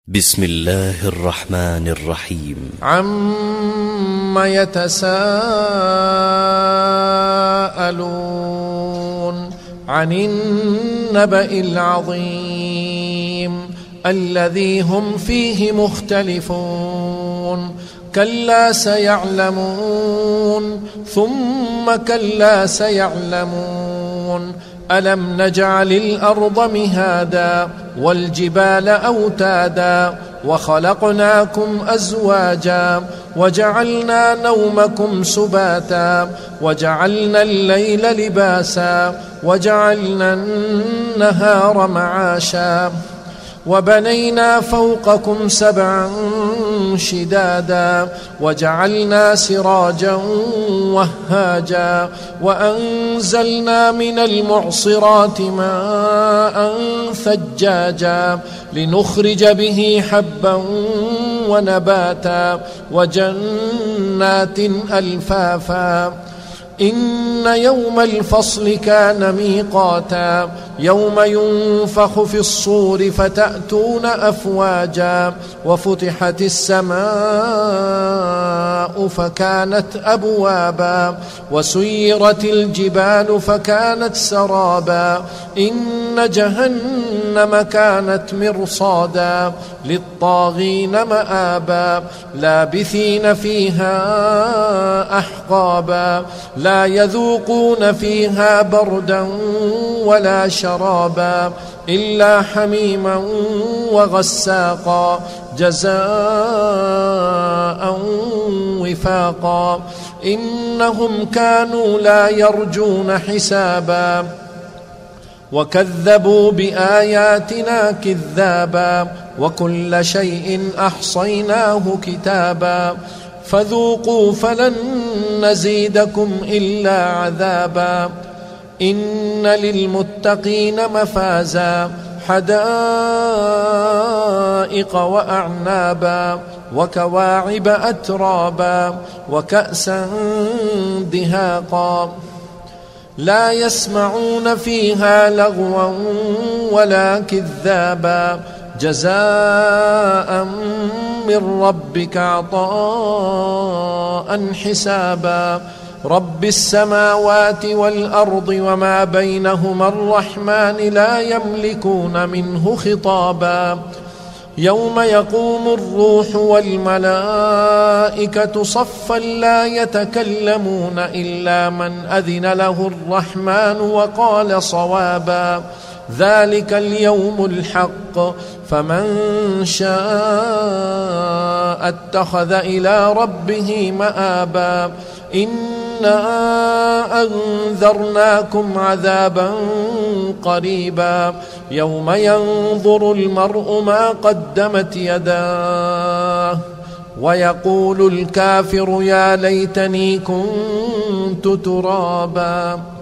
بسم الله الرحمن الرحيم. عم يتساءلون عن النبأ العظيم الذي هم فيه مختلفون كلا سيعلمون ثم كلا سيعلمون ألم نجعل الأرض مهادا والجبال أوتادا وخلقناكم أزواجا وجعلنا نومكم سباتا وجعلنا الليل لباسا وجعلنا النهار معاشا وبنينا فوقكم سبعا شدادا وجعلنا سراجا وهاجا وأنزلنا من المعصرات ماء ثجاجا لنخرج به حبا ونباتا وجنات ألفافا إن يوم الفصل كان ميقاتا يوم ينفخ في الصور فتأتون أفواجا وفتحت السماء فكانت أبوابا وسيرت الجبال فكانت سرابا إن جهنم كانت مرصادا للطاغين مآبا لابثين فيها أحقابا لا يذوقون فيها بردا ولا شرابا إلا حميما وغساقا جزاء وفاقا إنهم كانوا لا يرجون حسابا وكذبوا بآياتنا كذابا وكل شيء أحصيناه كتابا فذوقوا فلن نزيدكم إلا عذابا إن للمتقين مفازا حدائق وأعنابا وكواعب أترابا وكأسا دهاقا لا يسمعون فيها لغوا ولا كذابا جزاء من ربك عطاء حسابا رب السماوات والأرض وما بينهما الرحمن لا يملكون منه خطابا يوم يقوم الروح والملائكة صفا لا يتكلمون إلا من أذن له الرحمن وقال صوابا ذلك اليوم الحق فمن شاء اتخذ إلى ربه مآبا إنا أنذرناكم عذابا قريبا يوم ينظر المرء ما قدمت يداه ويقول الكافر يا ليتني كنت ترابا.